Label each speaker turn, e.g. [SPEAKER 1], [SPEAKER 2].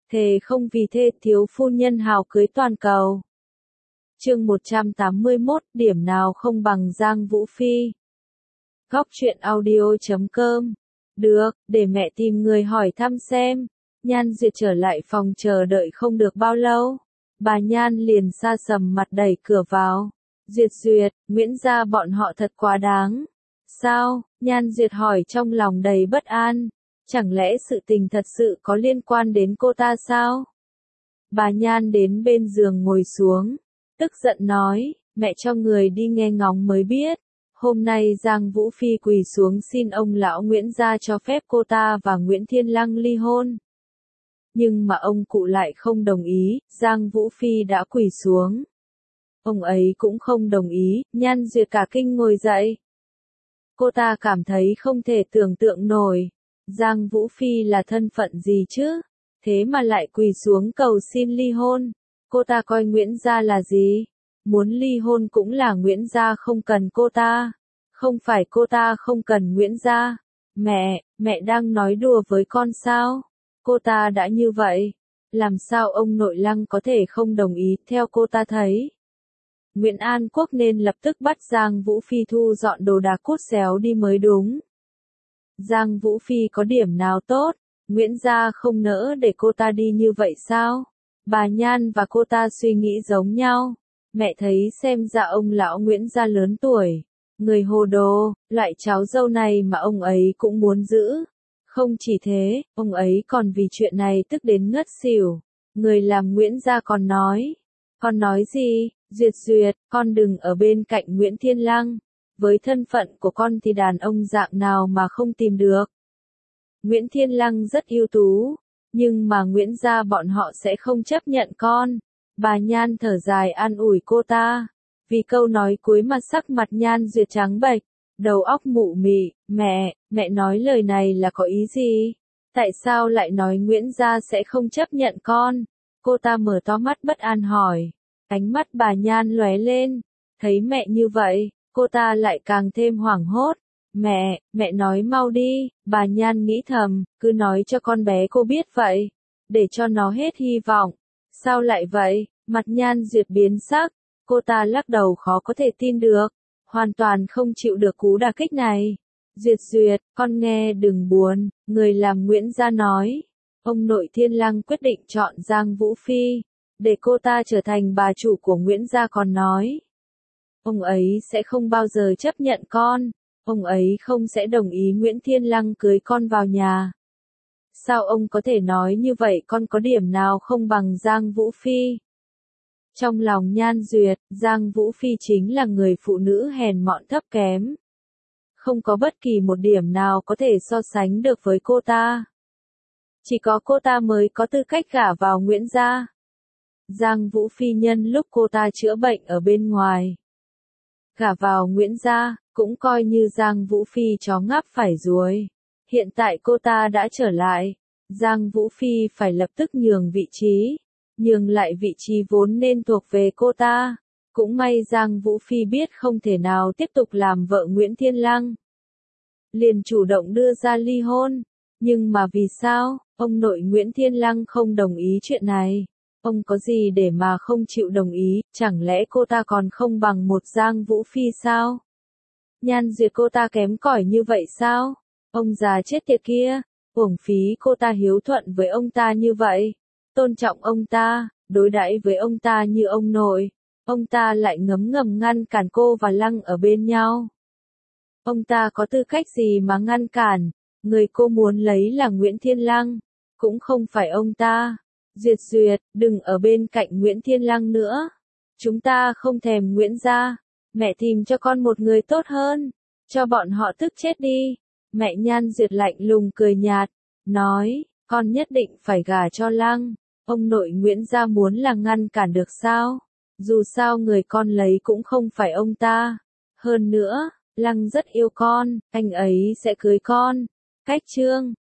[SPEAKER 1] thề không vì thê thiếu phu nhân hào cưới toàn cầu. Chương 181, điểm nào không bằng Giang Vũ Phi. Góc truyện audio.com. Được, để mẹ tìm người hỏi thăm xem. Nhan Duyệt trở lại phòng chờ đợi không được bao lâu. Bà Nhan liền sa sầm mặt đẩy cửa vào. Duyệt, Nguyễn gia bọn họ thật quá đáng. Sao? Nhan Duyệt hỏi trong lòng đầy bất an. Chẳng lẽ sự tình thật sự có liên quan đến cô ta sao? Bà Nhan đến bên giường ngồi xuống, tức giận nói, mẹ cho người đi nghe ngóng mới biết. Hôm nay Giang Vũ Phi quỳ xuống xin ông lão Nguyễn gia cho phép cô ta và Nguyễn Thiên Lăng ly hôn. Nhưng mà ông cụ lại không đồng ý, Giang Vũ Phi đã quỳ xuống. Ông ấy cũng không đồng ý, Nhan Duyệt cả kinh ngồi dậy. Cô ta cảm thấy không thể tưởng tượng nổi. Giang Vũ Phi là thân phận gì chứ? Thế mà lại quỳ xuống cầu xin ly hôn. Cô ta coi Nguyễn gia là gì? Muốn ly hôn cũng là Nguyễn gia không cần cô ta. Không phải cô ta không cần Nguyễn gia. Mẹ đang nói đùa với con sao? Cô ta đã như vậy. Làm sao ông nội Lăng có thể không đồng ý theo cô ta thấy? Nguyễn An Quốc nên lập tức bắt Giang Vũ Phi thu dọn đồ đạc cút xéo đi mới đúng. Giang Vũ Phi có điểm nào tốt? Nguyễn gia không nỡ để cô ta đi như vậy sao? Bà Nhan và cô ta suy nghĩ giống nhau. Mẹ thấy xem ra ông lão Nguyễn gia lớn tuổi. Người hồ đồ, loại cháu dâu này mà ông ấy cũng muốn giữ. Không chỉ thế, ông ấy còn vì chuyện này tức đến ngất xỉu. Người làm Nguyễn gia còn nói. Con nói gì? Duyệt, con đừng ở bên cạnh Nguyễn Thiên Lăng. Với thân phận của con thì đàn ông dạng nào mà không tìm được. Nguyễn Thiên Lăng rất ưu tú, nhưng mà Nguyễn gia bọn họ sẽ không chấp nhận con. Bà Nhan thở dài an ủi cô ta. Vì câu nói cuối mà sắc mặt Nhan Duyệt trắng bệch, đầu óc mụ mị. Mẹ nói lời này là có ý gì? Tại sao lại nói Nguyễn gia sẽ không chấp nhận con? Cô ta mở to mắt bất an hỏi. Ánh mắt bà Nhan lóe lên. Thấy mẹ như vậy, cô ta lại càng thêm hoảng hốt. Mẹ nói mau đi, bà Nhan nghĩ thầm, cứ nói cho con bé cô biết vậy, để cho nó hết hy vọng. Sao lại vậy? Mặt Nhan Duyệt biến sắc, cô ta lắc đầu khó có thể tin được, hoàn toàn không chịu được cú đả kích này. Duyệt, con nghe đừng buồn, người làm Nguyễn gia nói. Ông nội Thiên Lăng quyết định chọn Giang Vũ Phi, để cô ta trở thành bà chủ của Nguyễn gia còn nói. Ông ấy sẽ không bao giờ chấp nhận con. Ông ấy không sẽ đồng ý Nguyễn Thiên Lăng cưới con vào nhà. Sao ông có thể nói như vậy? Con có điểm nào không bằng Giang Vũ Phi? Trong lòng Nhan Duyệt, Giang Vũ Phi chính là người phụ nữ hèn mọn thấp kém. Không có bất kỳ một điểm nào có thể so sánh được với cô ta. Chỉ có cô ta mới có tư cách gả vào Nguyễn gia. Giang Vũ Phi nhân lúc cô ta chữa bệnh ở bên ngoài, gả vào Nguyễn gia, cũng coi như Giang Vũ Phi chó ngáp phải ruồi. Hiện tại cô ta đã trở lại, Giang Vũ Phi phải lập tức nhường vị trí, nhường lại vị trí vốn nên thuộc về cô ta. Cũng may Giang Vũ Phi biết không thể nào tiếp tục làm vợ Nguyễn Thiên Lăng, liền chủ động đưa ra ly hôn. Nhưng mà vì sao, ông nội Nguyễn Thiên Lăng không đồng ý chuyện này? Ông có gì để mà không chịu đồng ý, chẳng lẽ cô ta còn không bằng một Giang Vũ Phi sao? Nhan Duyệt cô ta kém cỏi như vậy sao? Ông già chết tiệt kia, uổng phí cô ta hiếu thuận với ông ta như vậy, tôn trọng ông ta, đối đãi với ông ta như ông nội. Ông ta lại ngấm ngầm ngăn cản cô và Lăng ở bên nhau. Ông ta có tư cách gì mà ngăn cản? Người cô muốn lấy là Nguyễn Thiên Lăng, cũng không phải ông ta. Duyệt, đừng ở bên cạnh Nguyễn Thiên Lăng nữa. Chúng ta không thèm Nguyễn gia. Mẹ tìm cho con một người tốt hơn. Cho bọn họ tức chết đi. Mẹ Nhan Duyệt lạnh lùng cười nhạt, nói, con nhất định phải gả cho Lăng. Ông nội Nguyễn gia muốn là ngăn cản được sao? Dù sao người con lấy cũng không phải ông ta. Hơn nữa, Lăng rất yêu con, anh ấy sẽ cưới con. Cách chương